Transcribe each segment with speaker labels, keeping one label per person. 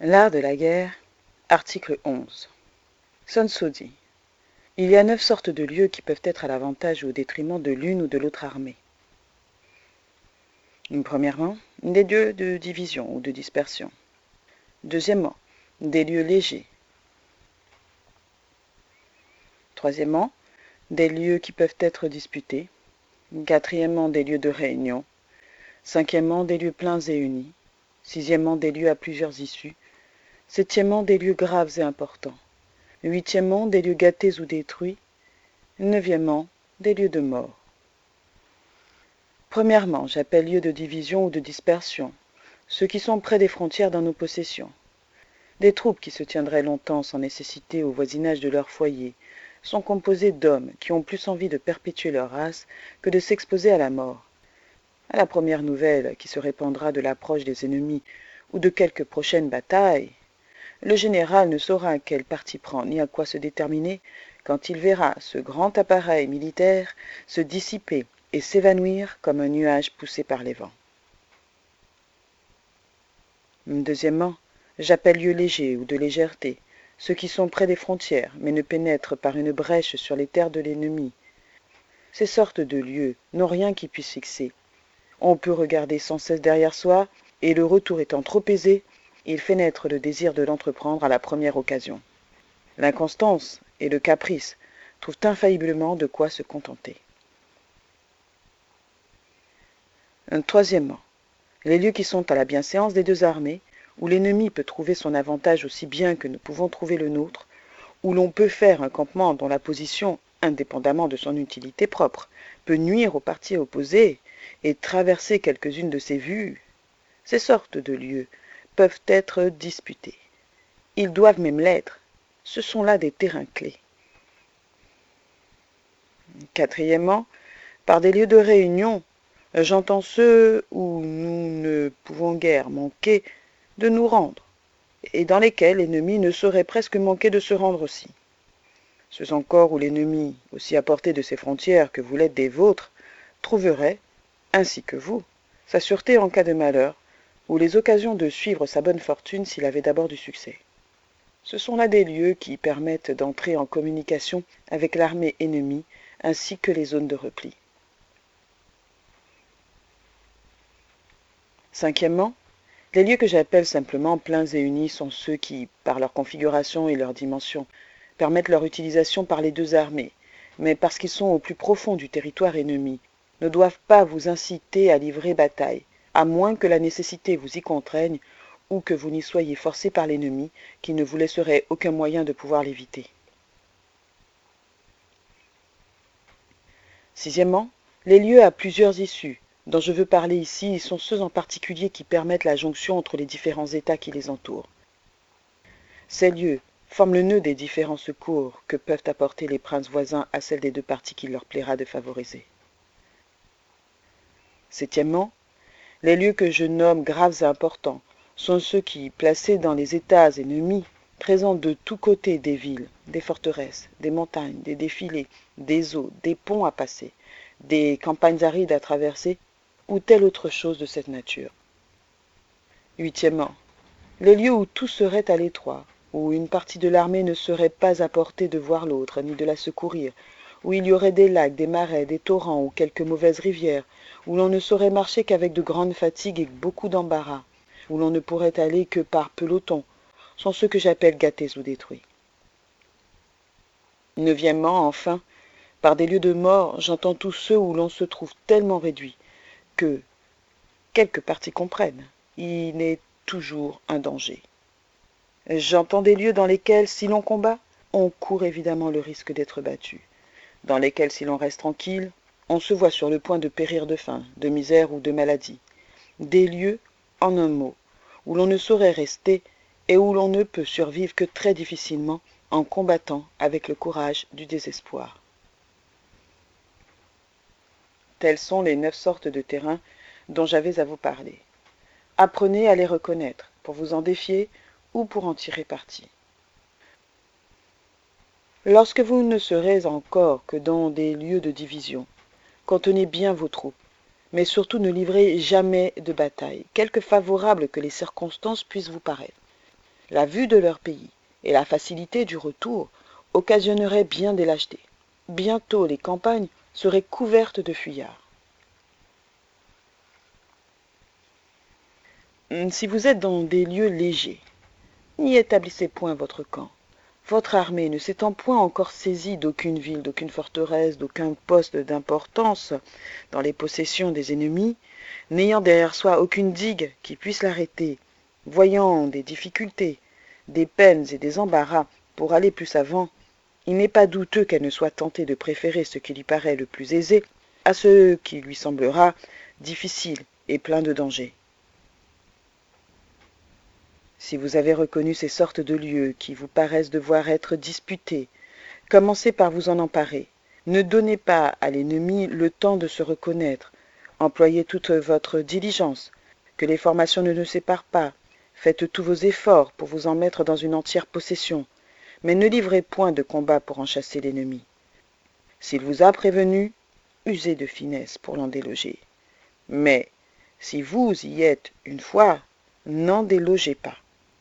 Speaker 1: L'art de la guerre, article 11. Sun Tzu dit : il y a 9 sortes de lieux qui peuvent être à l'avantage ou au détriment de l'une ou de l'autre armée. Premièrement, des lieux de division ou de dispersion. Deuxièmement, des lieux légers. Troisièmement, des lieux qui peuvent être disputés. Quatrièmement, des lieux de réunion. Cinquièmement, des lieux pleins et unis. Sixièmement, des lieux à plusieurs issues. Septièmement, des lieux graves et importants. Huitièmement, des lieux gâtés ou détruits. Neuvièmement, des lieux de mort. Premièrement, j'appelle lieux de division ou de dispersion ceux qui sont près des frontières dans nos possessions. Des troupes qui se tiendraient longtemps sans nécessité au voisinage de leur foyer sont composées d'hommes qui ont plus envie de perpétuer leur race que de s'exposer à la mort. À la première nouvelle qui se répandra de l'approche des ennemis ou de quelque prochaine bataille, le général ne saura quel parti prendre ni à quoi se déterminer quand il verra ce grand appareil militaire se dissiper et s'évanouir comme un nuage poussé par les vents. Deuxièmement, j'appelle lieux légers ou de légèreté ceux qui sont près des frontières mais ne pénètrent par une brèche sur les terres de l'ennemi. Ces sortes de lieux n'ont rien qui puisse fixer. On peut regarder sans cesse derrière soi, et le retour étant trop aisé, il fait naître le désir de l'entreprendre à la première occasion. L'inconstance et le caprice trouvent infailliblement de quoi se contenter. Troisièmement, les lieux qui sont à la bienséance des deux armées, où l'ennemi peut trouver son avantage aussi bien que nous pouvons trouver le nôtre, où l'on peut faire un campement dont la position, indépendamment de son utilité propre, peut nuire au parti opposé et traverser quelques-unes de ses vues, ces sortes de lieux peuvent être disputés. Ils doivent même l'être. Ce sont là des terrains clés. Quatrièmement, par des lieux de réunion, j'entends ceux où nous ne pouvons guère manquer de nous rendre, et dans lesquels l'ennemi ne saurait presque manquer de se rendre aussi. Ceux encore où l'ennemi, aussi à portée de ses frontières que vous l'êtes des vôtres, trouverait, ainsi que vous, sa sûreté en cas de malheur, ou les occasions de suivre sa bonne fortune s'il avait d'abord du succès. Ce sont là des lieux qui permettent d'entrer en communication avec l'armée ennemie, ainsi que les zones de repli. Cinquièmement, les lieux que j'appelle simplement pleins et unis sont ceux qui, par leur configuration et leur dimension, permettent leur utilisation par les deux armées, mais parce qu'ils sont au plus profond du territoire ennemi, ne doivent pas vous inciter à livrer bataille, à moins que la nécessité vous y contraigne ou que vous n'y soyez forcé par l'ennemi, qui ne vous laisserait aucun moyen de pouvoir l'éviter. Sixièmement, les lieux à plusieurs issues, dont je veux parler ici, sont ceux en particulier qui permettent la jonction entre les différents États qui les entourent. Ces lieux forment le nœud des différents secours que peuvent apporter les princes voisins à celle des deux parties qu'il leur plaira de favoriser. Septièmement, les lieux que je nomme graves et importants sont ceux qui, placés dans les États ennemis, présentent de tous côtés des villes, des forteresses, des montagnes, des défilés, des eaux, des ponts à passer, des campagnes arides à traverser, ou telle autre chose de cette nature. Huitièmement, les lieux où tout serait à l'étroit, où une partie de l'armée ne serait pas à portée de voir l'autre, ni de la secourir, où il y aurait des lacs, des marais, des torrents ou quelques mauvaises rivières, où l'on ne saurait marcher qu'avec de grandes fatigues et beaucoup d'embarras, où l'on ne pourrait aller que par peloton, sont ceux que j'appelle gâtés ou détruits. Neuvièmement, enfin, par des lieux de mort, j'entends tous ceux où l'on se trouve tellement réduit que, quelques parties comprennent, il est toujours un danger. J'entends des lieux dans lesquels, si l'on combat, on court évidemment le risque d'être battu, dans lesquels, si l'on reste tranquille, on se voit sur le point de périr de faim, de misère ou de maladie. Des lieux, en un mot, où l'on ne saurait rester et où l'on ne peut survivre que très difficilement en combattant avec le courage du désespoir. Telles sont les 9 sortes de terrains dont j'avais à vous parler. Apprenez à les reconnaître pour vous en défier ou pour en tirer parti. Lorsque vous ne serez encore que dans des lieux de division, contenez bien vos troupes, mais surtout ne livrez jamais de bataille, quelque favorable que les circonstances puissent vous paraître. La vue de leur pays et la facilité du retour occasionneraient bien des lâchetés. Bientôt les campagnes seraient couvertes de fuyards. Si vous êtes dans des lieux légers, n'y établissez point votre camp. Votre armée ne s'étant point encore saisie d'aucune ville, d'aucune forteresse, d'aucun poste d'importance dans les possessions des ennemis, n'ayant derrière soi aucune digue qui puisse l'arrêter, voyant des difficultés, des peines et des embarras pour aller plus avant, il n'est pas douteux qu'elle ne soit tentée de préférer ce qui lui paraît le plus aisé à ce qui lui semblera difficile et plein de dangers. Si vous avez reconnu ces sortes de lieux qui vous paraissent devoir être disputés, commencez par vous en emparer. Ne donnez pas à l'ennemi le temps de se reconnaître. Employez toute votre diligence, que les formations ne nous séparent pas. Faites tous vos efforts pour vous en mettre dans une entière possession, mais ne livrez point de combat pour en chasser l'ennemi. S'il vous a prévenu, usez de finesse pour l'en déloger. Mais si vous y êtes une fois, n'en délogez pas.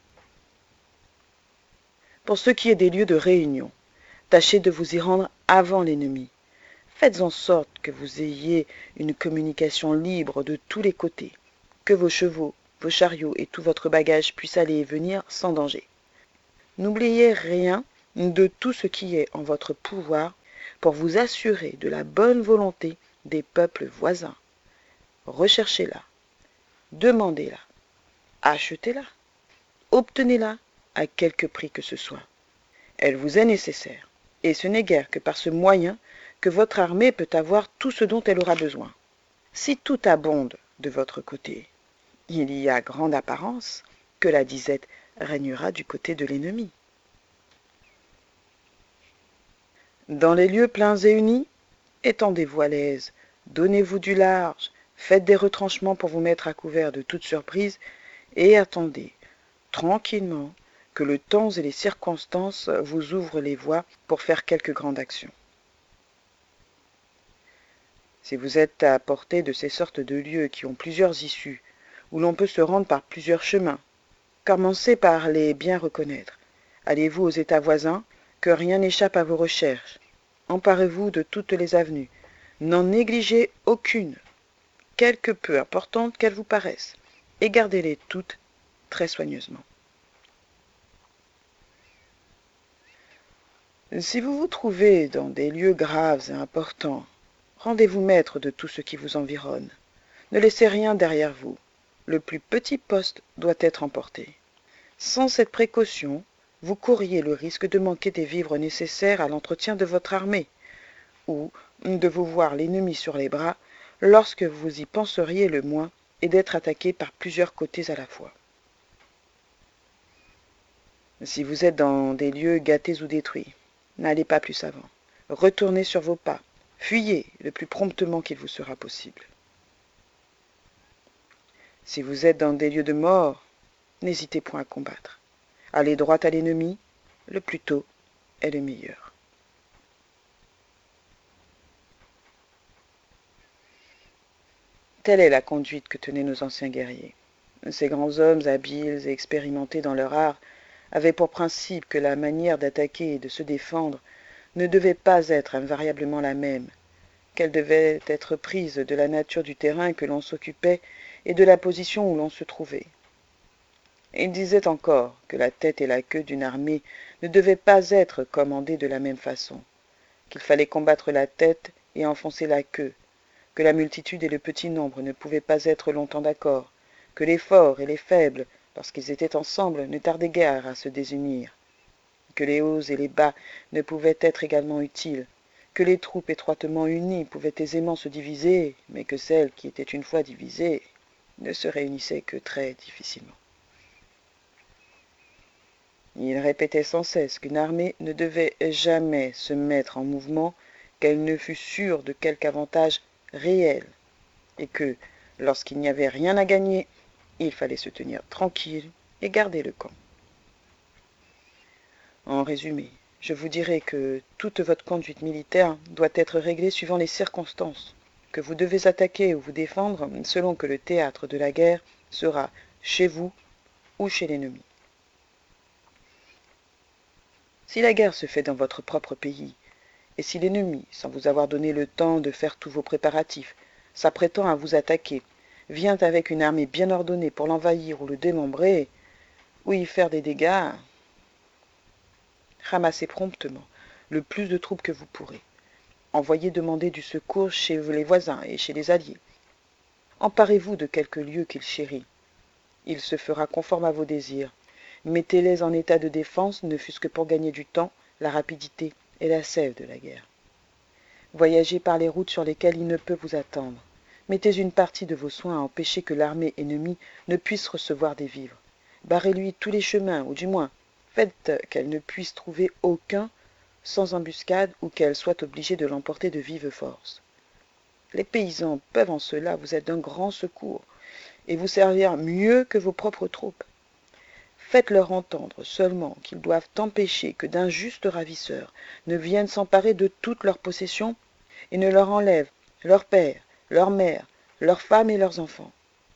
Speaker 1: Pour ce qui est des lieux de réunion, tâchez de vous y rendre avant l'ennemi. Faites en sorte que vous ayez une communication libre de tous les côtés, que vos chevaux, vos chariots et tout votre bagage puissent aller et venir sans danger. N'oubliez rien de tout ce qui est en votre pouvoir pour vous assurer de la bonne volonté des peuples voisins. Recherchez-la, demandez-la, achetez-la, obtenez-la à quelque prix que ce soit. Elle vous est nécessaire, et ce n'est guère que par ce moyen que votre armée peut avoir tout ce dont elle aura besoin. Si tout abonde de votre côté, il y a grande apparence que la disette régnera du côté de l'ennemi. Dans les lieux pleins et unis, étendez-vous à l'aise, donnez-vous du large, faites des retranchements pour vous mettre à couvert de toute surprise, et attendez, tranquillement, que le temps et les circonstances vous ouvrent les voies pour faire quelque grande action. Si vous êtes à portée de ces sortes de lieux qui ont plusieurs issues, où l'on peut se rendre par plusieurs chemins, commencez par les bien reconnaître. Allez-vous aux États voisins, que rien n'échappe à vos recherches. Emparez-vous de toutes les avenues. N'en négligez aucune, quelque peu importante qu'elles vous paraissent, et gardez-les toutes très soigneusement. Si vous vous trouvez dans des lieux graves et importants, rendez-vous maître de tout ce qui vous environne. Ne laissez rien derrière vous. Le plus petit poste doit être emporté. Sans cette précaution, vous courriez le risque de manquer des vivres nécessaires à l'entretien de votre armée, ou de vous voir l'ennemi sur les bras lorsque vous y penseriez le moins et d'être attaqué par plusieurs côtés à la fois. Si vous êtes dans des lieux gâtés ou détruits, n'allez pas plus avant. Retournez sur vos pas. Fuyez le plus promptement qu'il vous sera possible. Si vous êtes dans des lieux de mort, n'hésitez point à combattre. Allez droit à l'ennemi, le plus tôt est le meilleur. Telle est la conduite que tenaient nos anciens guerriers. Ces grands hommes habiles et expérimentés dans leur art avaient pour principe que la manière d'attaquer et de se défendre ne devait pas être invariablement la même, qu'elle devait être prise de la nature du terrain que l'on s'occupait et de la position où l'on se trouvait. Il disait encore que la tête et la queue d'une armée ne devaient pas être commandées de la même façon, qu'il fallait combattre la tête et enfoncer la queue, que la multitude et le petit nombre ne pouvaient pas être longtemps d'accord, que les forts et les faibles, lorsqu'ils étaient ensemble, ne tardaient guère à se désunir, que les hauts et les bas ne pouvaient être également utiles, que les troupes étroitement unies pouvaient aisément se diviser, mais que celles qui étaient une fois divisées ne se réunissaient que très difficilement. Il répétait sans cesse qu'une armée ne devait jamais se mettre en mouvement qu'elle ne fût sûre de quelque avantage réel, et que, lorsqu'il n'y avait rien à gagner, il fallait se tenir tranquille et garder le camp. En résumé, je vous dirai que toute votre conduite militaire doit être réglée suivant les circonstances, que vous devez attaquer ou vous défendre selon que le théâtre de la guerre sera chez vous ou chez l'ennemi. Si la guerre se fait dans votre propre pays, et si l'ennemi, sans vous avoir donné le temps de faire tous vos préparatifs, s'apprêtant à vous attaquer, vient avec une armée bien ordonnée pour l'envahir ou le démembrer, ou y faire des dégâts, ramassez promptement le plus de troupes que vous pourrez. Envoyez demander du secours chez les voisins et chez les alliés. Emparez-vous de quelques lieux qu'il chérit. Il se fera conforme à vos désirs. Mettez-les en état de défense, ne fût-ce que pour gagner du temps, la rapidité et la sève de la guerre. Voyagez par les routes sur lesquelles il ne peut vous attendre. Mettez une partie de vos soins à empêcher que l'armée ennemie ne puisse recevoir des vivres. Barrez-lui tous les chemins, ou du moins, faites qu'elle ne puisse trouver aucun sans embuscade ou qu'elle soit obligée de l'emporter de vive force. Les paysans peuvent en cela vous être d'un grand secours et vous servir mieux que vos propres troupes. Faites-leur entendre seulement qu'ils doivent empêcher que d'injustes ravisseurs ne viennent s'emparer de toutes leurs possessions et ne leur enlèvent leur père, leur mère, leurs femmes et leurs enfants.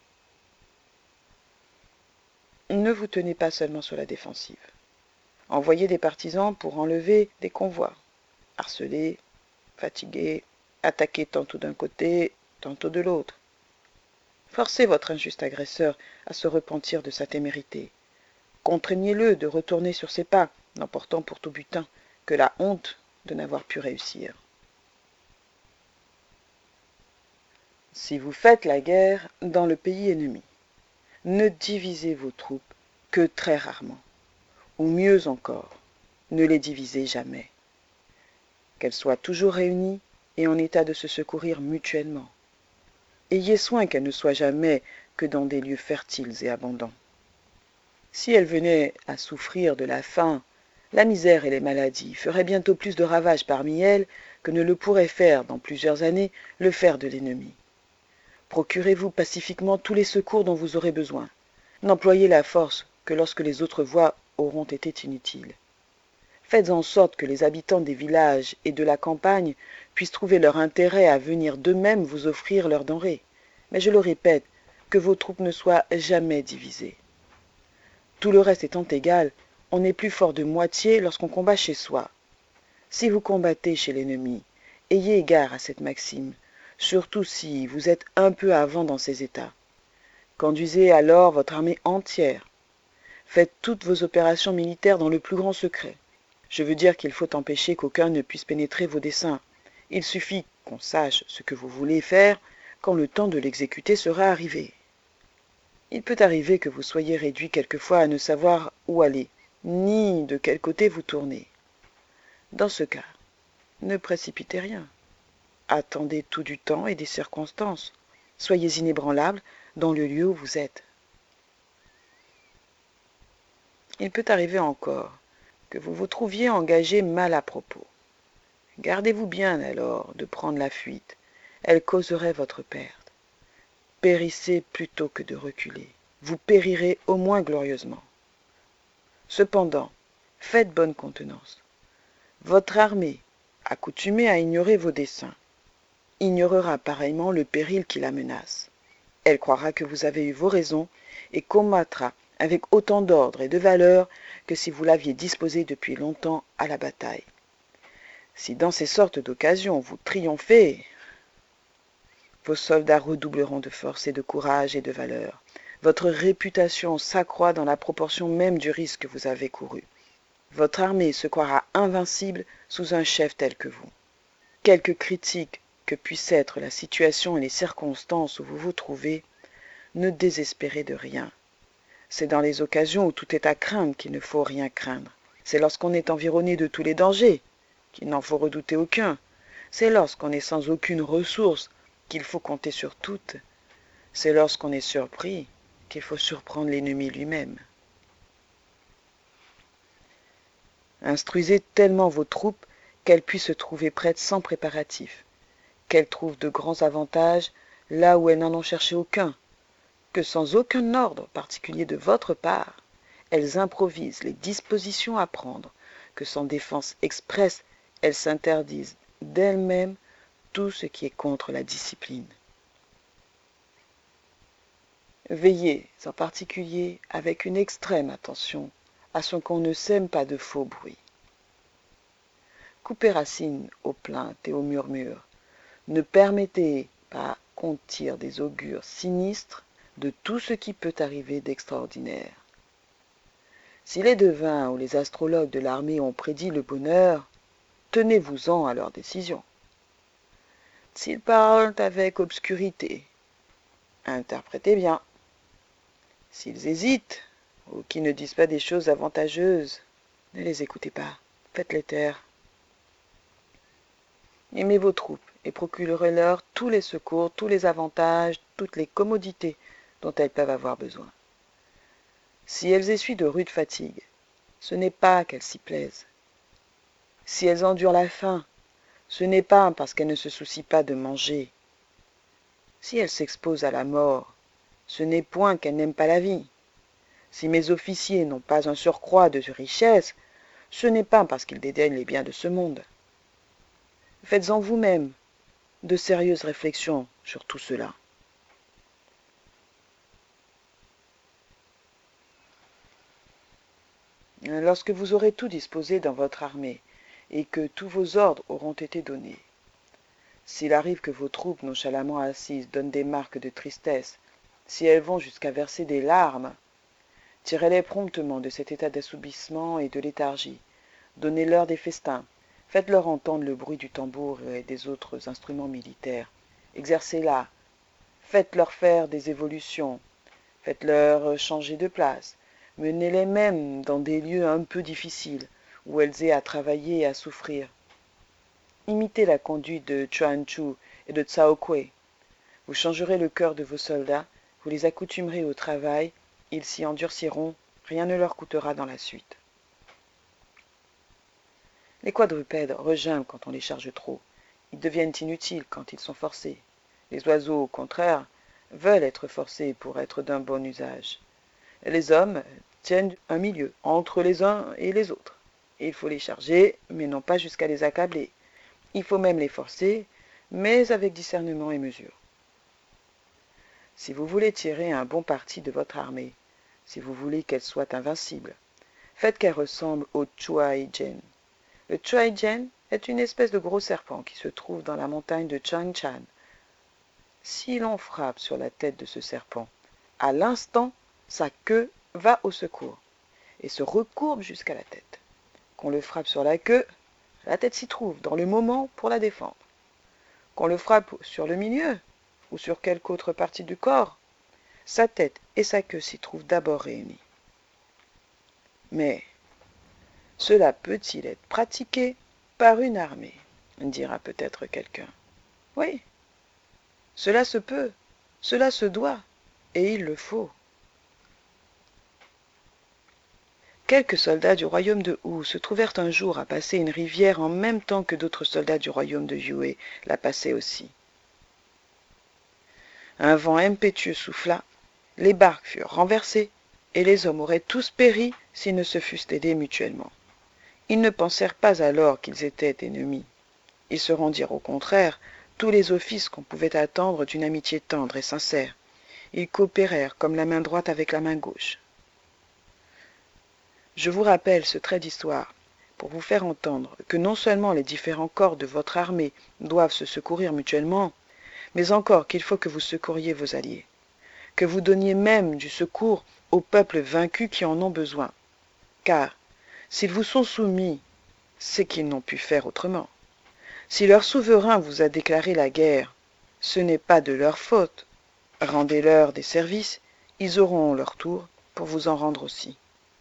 Speaker 1: Ne vous tenez pas seulement sur la défensive. Envoyez des partisans pour enlever des convois, harceler, fatiguer, attaquer tantôt d'un côté, tantôt de l'autre. Forcez votre injuste agresseur à se repentir de sa témérité. Contraignez-le de retourner sur ses pas, n'emportant pour tout butin que la honte de n'avoir pu réussir. Si vous faites la guerre dans le pays ennemi, ne divisez vos troupes que très rarement, ou mieux encore, ne les divisez jamais. Qu'elles soient toujours réunies et en état de se secourir mutuellement. Ayez soin qu'elles ne soient jamais que dans des lieux fertiles et abondants. Si elles venaient à souffrir de la faim, la misère et les maladies feraient bientôt plus de ravages parmi elles que ne le pourrait faire dans plusieurs années le fer de l'ennemi. Procurez-vous pacifiquement tous les secours dont vous aurez besoin. N'employez la force que lorsque les autres voies auront été inutiles. Faites en sorte que les habitants des villages et de la campagne puissent trouver leur intérêt à venir d'eux-mêmes vous offrir leurs denrées. Mais je le répète, que vos troupes ne soient jamais divisées. Tout le reste étant égal, on n'est plus fort de moitié lorsqu'on combat chez soi. Si vous combattez chez l'ennemi, ayez égard à cette maxime, surtout si vous êtes un peu avant dans ces états. Conduisez alors votre armée entière. Faites toutes vos opérations militaires dans le plus grand secret. Je veux dire qu'il faut empêcher qu'aucun ne puisse pénétrer vos desseins. Il suffit qu'on sache ce que vous voulez faire quand le temps de l'exécuter sera arrivé. Il peut arriver que vous soyez réduit quelquefois à ne savoir où aller, ni de quel côté vous tourner. Dans ce cas, ne précipitez rien. Attendez tout du temps et des circonstances. Soyez inébranlable dans le lieu où vous êtes. Il peut arriver encore que vous vous trouviez engagé mal à propos. Gardez-vous bien alors de prendre la fuite. Elle causerait votre perte. Périssez plutôt que de reculer. Vous périrez au moins glorieusement. Cependant, faites bonne contenance. Votre armée, accoutumée à ignorer vos desseins, ignorera pareillement le péril qui la menace. Elle croira que vous avez eu vos raisons et combattra avec autant d'ordre et de valeur que si vous l'aviez disposée depuis longtemps à la bataille. Si dans ces sortes d'occasions vous triomphez, vos soldats redoubleront de force et de courage et de valeur. Votre réputation s'accroît dans la proportion même du risque que vous avez couru. Votre armée se croira invincible sous un chef tel que vous. Quelque critique que puisse être la situation et les circonstances où vous vous trouvez, ne désespérez de rien. C'est dans les occasions où tout est à craindre qu'il ne faut rien craindre. C'est lorsqu'on est environné de tous les dangers qu'il n'en faut redouter aucun. C'est lorsqu'on est sans aucune ressource qu'il faut compter sur toutes. C'est lorsqu'on est surpris qu'il faut surprendre l'ennemi lui-même. Instruisez tellement vos troupes qu'elles puissent se trouver prêtes sans préparatif, qu'elles trouvent de grands avantages là où elles n'en ont cherché aucun, que sans aucun ordre particulier de votre part, elles improvisent les dispositions à prendre, que sans défense expresse, elles s'interdisent d'elles-mêmes tout ce qui est contre la discipline. Veillez en particulier avec une extrême attention à ce qu'on ne sème pas de faux bruits. Coupez racine aux plaintes et aux murmures. Ne permettez pas qu'on tire des augures sinistres de tout ce qui peut arriver d'extraordinaire. Si les devins ou les astrologues de l'armée ont prédit le bonheur, tenez-vous-en à leurs décisions. S'ils parlent avec obscurité, interprétez bien. S'ils hésitent, ou qui ne disent pas des choses avantageuses, ne les écoutez pas, faites-les taire. Aimez vos troupes et procurez-leur tous les secours, tous les avantages, toutes les commodités dont elles peuvent avoir besoin. Si elles essuient de rudes fatigues, ce n'est pas qu'elles s'y plaisent. Si elles endurent la faim, ce n'est pas parce qu'elles ne se soucient pas de manger. Si elles s'exposent à la mort, ce n'est point qu'elles n'aiment pas la vie. Si mes officiers n'ont pas un surcroît de richesse, ce n'est pas parce qu'ils dédaignent les biens de ce monde. Faites-en vous-même de sérieuses réflexions sur tout cela. Lorsque vous aurez tout disposé dans votre armée et que tous vos ordres auront été donnés, s'il arrive que vos troupes nonchalamment assises donnent des marques de tristesse, si elles vont jusqu'à verser des larmes, tirez-les promptement de cet état d'assoupissement et de léthargie, donnez-leur des festins, faites-leur entendre le bruit du tambour et des autres instruments militaires, exercez-la, faites-leur faire des évolutions, faites-leur changer de place, menez-les même dans des lieux un peu difficiles, où elles aient à travailler et à souffrir. Imitez la conduite de Chuan Chu et de Cao Kuei. Vous changerez le cœur de vos soldats, vous les accoutumerez au travail, ils s'y endurciront, rien ne leur coûtera dans la suite. Les quadrupèdes regiment quand on les charge trop, ils deviennent inutiles quand ils sont forcés. Les oiseaux, au contraire, veulent être forcés pour être d'un bon usage. Les hommes tiennent un milieu entre les uns et les autres. Il faut les charger, mais non pas jusqu'à les accabler. Il faut même les forcer, mais avec discernement et mesure. Si vous voulez tirer un bon parti de votre armée, si vous voulez qu'elle soit invincible, faites qu'elle ressemble au Chuai-Jen. Le Chuai-Jen est une espèce de gros serpent qui se trouve dans la montagne de Changshan. Si l'on frappe sur la tête de ce serpent, à l'instant, sa queue va au secours et se recourbe jusqu'à la tête. Qu'on le frappe sur la queue, la tête s'y trouve dans le moment pour la défendre. Qu'on le frappe sur le milieu ou sur quelque autre partie du corps, sa tête et sa queue s'y trouvent d'abord réunies. Mais cela peut-il être pratiqué par une armée, dira peut-être quelqu'un. Oui, cela se peut, cela se doit, et il le faut. Quelques soldats du royaume de Wu se trouvèrent un jour à passer une rivière en même temps que d'autres soldats du royaume de Yue la passaient aussi. Un vent impétueux souffla, les barques furent renversées, et les hommes auraient tous péri s'ils ne se fussent aidés mutuellement. Ils ne pensèrent pas alors qu'ils étaient ennemis. Ils se rendirent au contraire tous les offices qu'on pouvait attendre d'une amitié tendre et sincère. Ils coopérèrent comme la main droite avec la main gauche. Je vous rappelle ce trait d'histoire pour vous faire entendre que non seulement les différents corps de votre armée doivent se secourir mutuellement, mais encore qu'il faut que vous secouriez vos alliés, que vous donniez même du secours aux peuples vaincus qui en ont besoin, car s'ils vous sont soumis, c'est qu'ils n'ont pu faire autrement. Si leur souverain vous a déclaré la guerre, ce n'est pas de leur faute. Rendez-leur des services, ils auront leur tour pour vous en rendre aussi.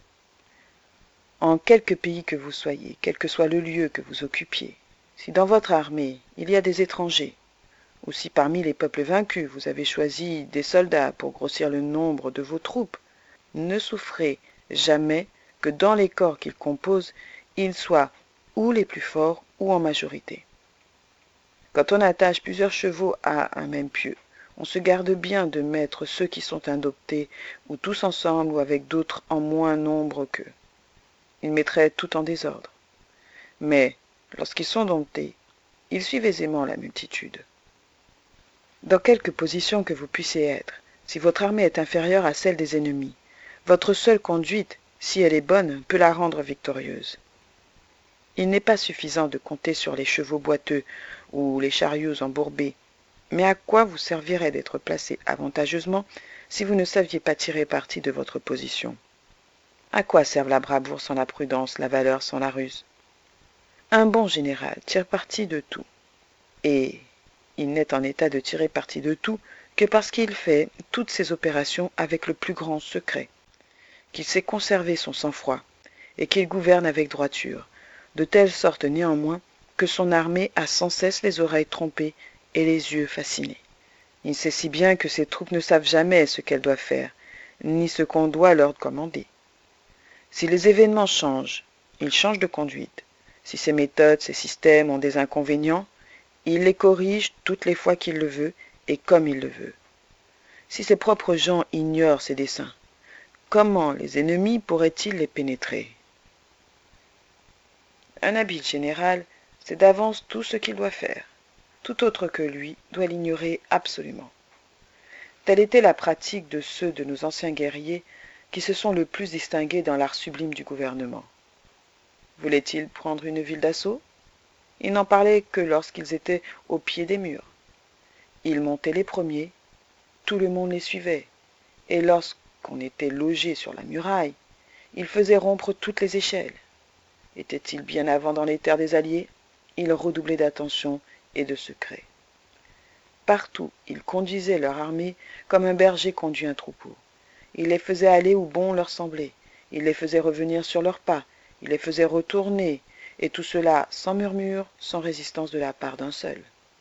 Speaker 1: En quelque pays que vous soyez, quel que soit le lieu que vous occupiez, si dans votre armée il y a des étrangers, ou si parmi les peuples vaincus vous avez choisi des soldats pour grossir le nombre de vos troupes, ne souffrez jamais que dans les corps qu'ils composent, ils soient ou les plus forts ou en majorité. Quand on attache plusieurs chevaux à un même pieu, on se garde bien de mettre ceux qui sont adoptés, ou tous ensemble ou avec d'autres en moins nombre qu'eux. Ils mettraient tout en désordre. Mais, lorsqu'ils sont domptés, ils suivent aisément la multitude. Dans quelque position que vous puissiez être, si votre armée est inférieure à celle des ennemis, votre seule conduite, si elle est bonne, peut la rendre victorieuse. Il n'est pas suffisant de compter sur les chevaux boiteux ou les chariots embourbés. Mais à quoi vous servirait d'être placé avantageusement si vous ne saviez pas tirer parti de votre position? À quoi servent la bravoure sans la prudence, la valeur sans la ruse? Un bon général tire parti de tout, et il n'est en état de tirer parti de tout que parce qu'il fait toutes ses opérations avec le plus grand secret, qu'il sait conserver son sang-froid, et qu'il gouverne avec droiture, de telle sorte néanmoins que son armée a sans cesse les oreilles trompées et les yeux fascinés. Il sait si bien que ses troupes ne savent jamais ce qu'elles doivent faire, ni ce qu'on doit leur commander. Si les événements changent, il change de conduite. Si ses méthodes, ses systèmes ont des inconvénients, il les corrige toutes les fois qu'il le veut et comme il le veut. Si ses propres gens ignorent ses desseins, comment les ennemis pourraient-ils les pénétrer? Un habile général sait d'avance tout ce qu'il doit faire. Tout autre que lui doit l'ignorer absolument. Telle était la pratique de ceux de nos anciens guerriers qui se sont le plus distingués dans l'art sublime du gouvernement. Voulaient-ils prendre une ville d'assaut? Ils n'en parlaient que lorsqu'ils étaient au pied des murs. Ils montaient les premiers, tout le monde les suivait, et lorsqu'on était logé sur la muraille, ils faisaient rompre toutes les échelles. Étaient-ils bien avant dans les terres des Alliés? Ils redoublaient d'attention et de secret. Partout, ils conduisaient leur armée comme un berger conduit un troupeau. Ils les faisaient aller où bon leur semblait, ils les faisaient revenir sur leurs pas, ils les faisaient retourner, et tout cela sans murmure, sans résistance de la part d'un seul.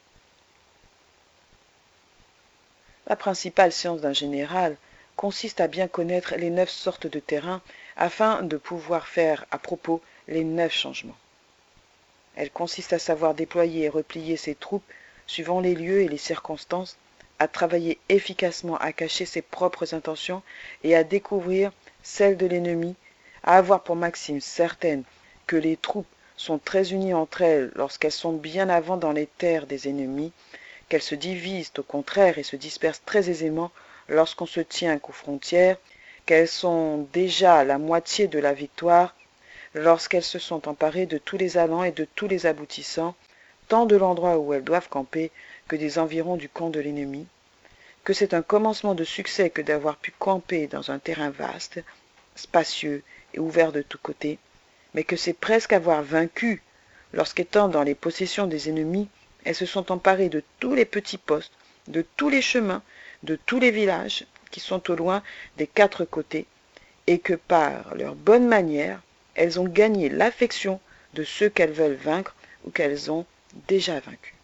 Speaker 1: La principale science d'un général consiste à bien connaître les 9 sortes de terrains afin de pouvoir faire à propos les 9 changements. Elle consiste à savoir déployer et replier ses troupes suivant les lieux et les circonstances, à travailler efficacement à cacher ses propres intentions et à découvrir celles de l'ennemi, à avoir pour maxime certaine que les troupes sont très unies entre elles lorsqu'elles sont bien avant dans les terres des ennemis, qu'elles se divisent au contraire et se dispersent très aisément lorsqu'on se tient qu'aux frontières, qu'elles sont déjà la moitié de la victoire lorsqu'elles se sont emparées de tous les allants et de tous les aboutissants, tant de l'endroit où elles doivent camper que des environs du camp de l'ennemi, que c'est un commencement de succès que d'avoir pu camper dans un terrain vaste, spacieux et ouvert de tous côtés, mais que c'est presque avoir vaincu lorsqu'étant dans les possessions des ennemis, elles se sont emparées de tous les petits postes, de tous les chemins, de tous les villages qui sont au loin des 4 côtés, et que par leur bonne manière, elles ont gagné l'affection de ceux qu'elles veulent vaincre ou qu'elles ont déjà vaincus.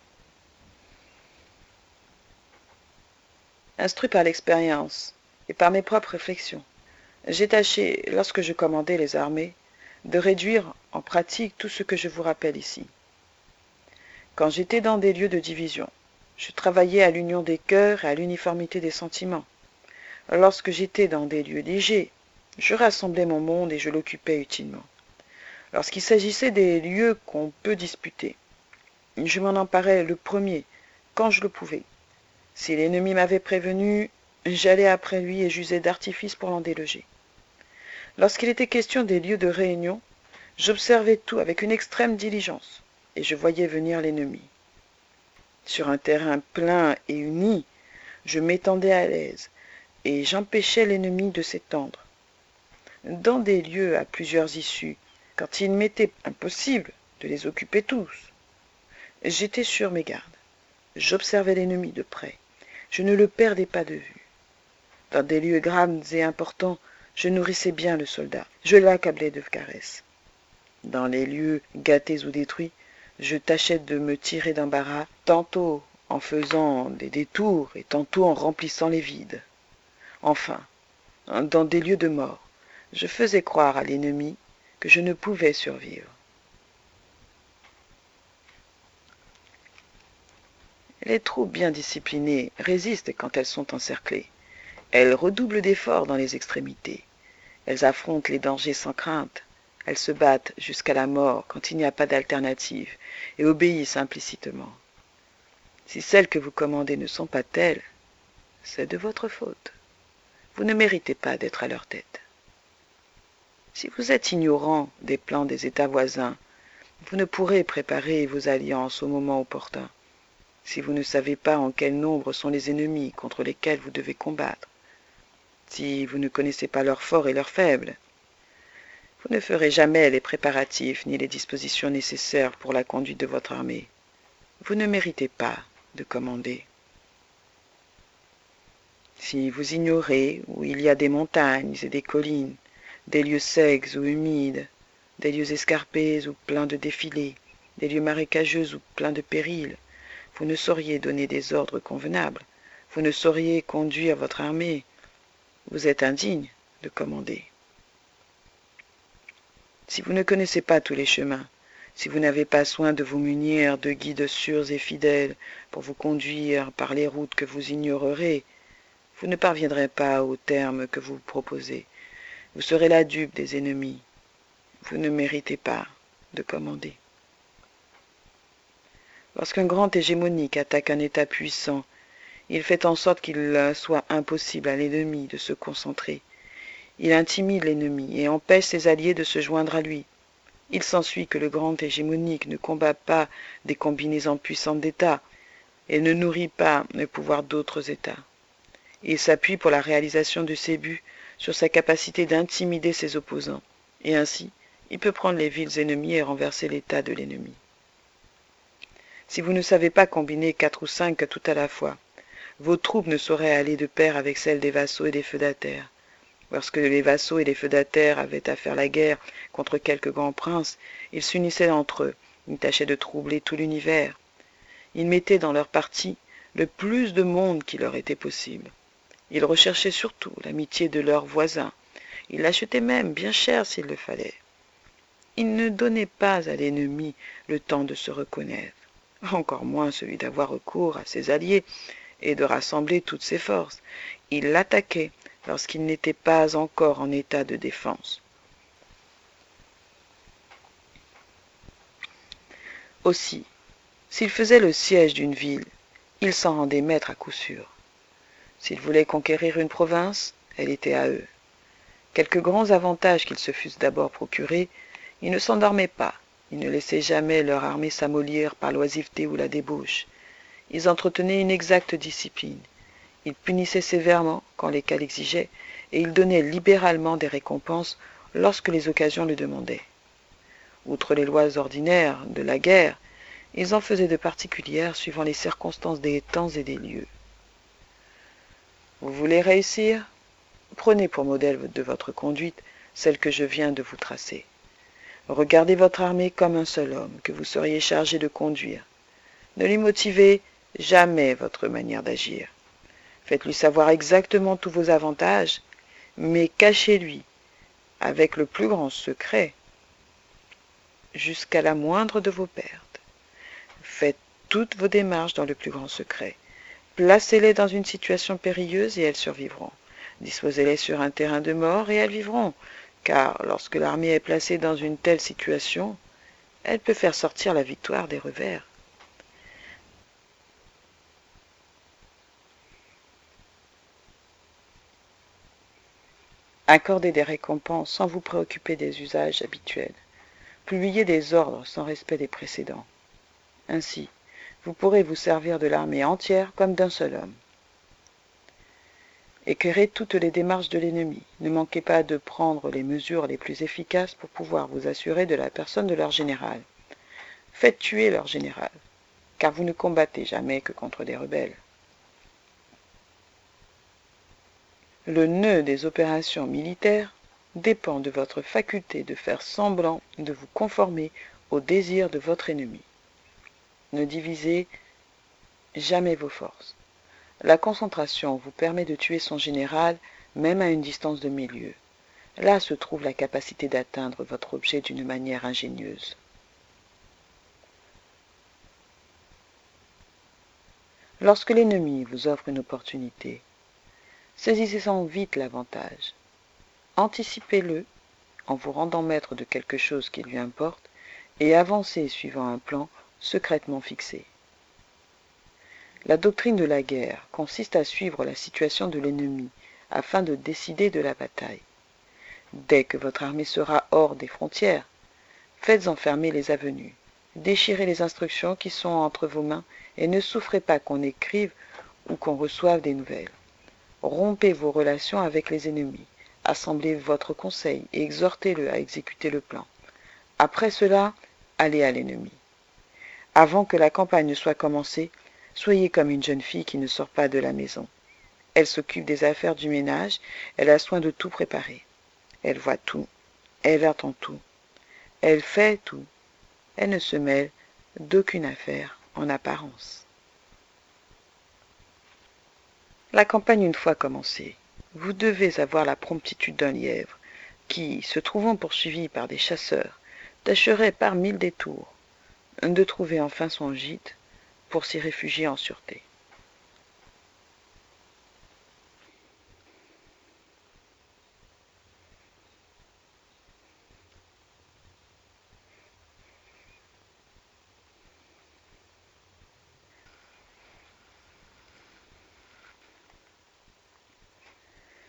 Speaker 1: Instruit par l'expérience et par mes propres réflexions, j'ai tâché, lorsque je commandais les armées, de réduire en pratique tout ce que je vous rappelle ici. Quand j'étais dans des lieux de division, je travaillais à l'union des cœurs et à l'uniformité des sentiments. Lorsque j'étais dans des lieux légers, je rassemblais mon monde et je l'occupais utilement. Lorsqu'il s'agissait des lieux qu'on peut disputer, je m'en emparais le premier, quand je le pouvais. Si l'ennemi m'avait prévenu, j'allais après lui et j'usais d'artifices pour l'en déloger. Lorsqu'il était question des lieux de réunion, j'observais tout avec une extrême diligence, et je voyais venir l'ennemi. Sur un terrain plein et uni, je m'étendais à l'aise, et j'empêchais l'ennemi de s'étendre. Dans des lieux à plusieurs issues, quand il m'était impossible de les occuper tous, j'étais sur mes gardes. J'observais l'ennemi de près. Je ne le perdais pas de vue. Dans des lieux grands et importants, je nourrissais bien le soldat. Je l'accablais de caresses. Dans les lieux gâtés ou détruits, je tâchais de me tirer d'embarras, tantôt en faisant des détours et tantôt en remplissant les vides. Enfin, dans des lieux de mort, je faisais croire à l'ennemi que je ne pouvais survivre. Les troupes bien disciplinées résistent quand elles sont encerclées. Elles redoublent d'efforts dans les extrémités. Elles affrontent les dangers sans crainte. Elles se battent jusqu'à la mort quand il n'y a pas d'alternative et obéissent implicitement. Si celles que vous commandez ne sont pas telles, c'est de votre faute. Vous ne méritez pas d'être à leur tête. Si vous êtes ignorant des plans des États voisins, Vous ne pourrez préparer vos alliances au moment opportun, si vous ne savez pas en quel nombre sont les ennemis contre lesquels vous devez combattre, si vous ne connaissez pas leurs forts et leurs faibles. Vous ne ferez jamais les préparatifs ni les dispositions nécessaires pour la conduite de votre armée. Vous ne méritez pas de commander. Si vous ignorez où il y a des montagnes et des collines, des lieux secs ou humides, des lieux escarpés ou pleins de défilés, des lieux marécageux ou pleins de périls, vous ne sauriez donner des ordres convenables, vous ne sauriez conduire votre armée, vous êtes indigne de commander. Si vous ne connaissez pas tous les chemins, si vous n'avez pas soin de vous munir de guides sûrs et fidèles pour vous conduire par les routes que vous ignorerez, vous ne parviendrez pas au terme que vous proposez. Vous serez la dupe des ennemis. Vous ne méritez pas de commander. Lorsqu'un grand hégémonique attaque un État puissant, il fait en sorte qu'il soit impossible à l'ennemi de se concentrer. Il intimide l'ennemi et empêche ses alliés de se joindre à lui. Il s'ensuit que le grand hégémonique ne combat pas des combinaisons puissantes d'États et ne nourrit pas le pouvoir d'autres États. Il s'appuie pour la réalisation de ses buts sur sa capacité d'intimider ses opposants, et ainsi il peut prendre les villes ennemies et renverser l'État de l'ennemi. Si vous ne savez pas combiner 4 ou 5 tout à la fois, vos troupes ne sauraient aller de pair avec celles des vassaux et des feudataires. Lorsque les vassaux et les feudataires avaient à faire la guerre contre quelques grands princes, ils s'unissaient entre eux, ils tâchaient de troubler tout l'univers. Ils mettaient dans leur parti le plus de monde qui leur était possible. Ils recherchaient surtout l'amitié de leurs voisins. Ils l'achetaient même bien cher s'il le fallait. Ils ne donnaient pas à l'ennemi le temps de se reconnaître, encore moins celui d'avoir recours à ses alliés et de rassembler toutes ses forces. Ils l'attaquaient lorsqu'il n'était pas encore en état de défense. Aussi, s'il faisait le siège d'une ville, il s'en rendait maître à coup sûr. S'ils voulaient conquérir une province, elle était à eux. Quelques grands avantages qu'ils se fussent d'abord procurés, ils ne s'endormaient pas, ils ne laissaient jamais leur armée s'amollir par l'oisiveté ou la débauche. Ils entretenaient une exacte discipline. Ils punissaient sévèrement quand les cas l'exigeaient, et ils donnaient libéralement des récompenses lorsque les occasions le demandaient. Outre les lois ordinaires de la guerre, ils en faisaient de particulières suivant les circonstances des temps et des lieux. Vous voulez réussir? Prenez pour modèle de votre conduite celle que je viens de vous tracer. Regardez votre armée comme un seul homme que vous seriez chargé de conduire. Ne lui motivez jamais votre manière d'agir. Faites-lui savoir exactement tous vos avantages, mais cachez-lui, avec le plus grand secret, jusqu'à la moindre de vos pertes. Faites toutes vos démarches dans le plus grand secret. Placez-les dans une situation périlleuse et elles survivront. Disposez-les sur un terrain de mort et elles vivront, car lorsque l'armée est placée dans une telle situation, elle peut faire sortir la victoire des revers. Accordez des récompenses sans vous préoccuper des usages habituels. Publiez des ordres sans respect des précédents. Ainsi, vous pourrez vous servir de l'armée entière comme d'un seul homme. Éclairez toutes les démarches de l'ennemi. Ne manquez pas de prendre les mesures les plus efficaces pour pouvoir vous assurer de la personne de leur général. Faites tuer leur général, car vous ne combattez jamais que contre des rebelles. Le nœud des opérations militaires dépend de votre faculté de faire semblant de vous conformer aux désirs de votre ennemi. Ne divisez jamais vos forces. La concentration vous permet de tuer son général même à une distance de 1000 lieues. Là se trouve la capacité d'atteindre votre objet d'une manière ingénieuse. Lorsque l'ennemi vous offre une opportunité, saisissez-en vite l'avantage. Anticipez-le en vous rendant maître de quelque chose qui lui importe et avancez suivant un plan secrètement fixé. La doctrine de la guerre consiste à suivre la situation de l'ennemi afin de décider de la bataille. Dès que votre armée sera hors des frontières, Faites enfermer les avenues. Déchirez les instructions qui sont entre vos mains et ne souffrez pas qu'on écrive ou qu'on reçoive des nouvelles. Rompez vos relations avec les ennemis. Assemblez votre conseil et exhortez-le à exécuter le plan. Après cela, allez à l'ennemi. Avant que la campagne ne soit commencée, soyez comme une jeune fille qui ne sort pas de la maison. Elle s'occupe des affaires du ménage, elle a soin de tout préparer. Elle voit tout, elle entend tout, elle fait tout. Elle ne se mêle d'aucune affaire en apparence. La campagne une fois commencée, vous devez avoir la promptitude d'un lièvre qui, se trouvant poursuivi par des chasseurs, tâcherait par 1000 détours de trouver enfin son gîte pour s'y réfugier en sûreté.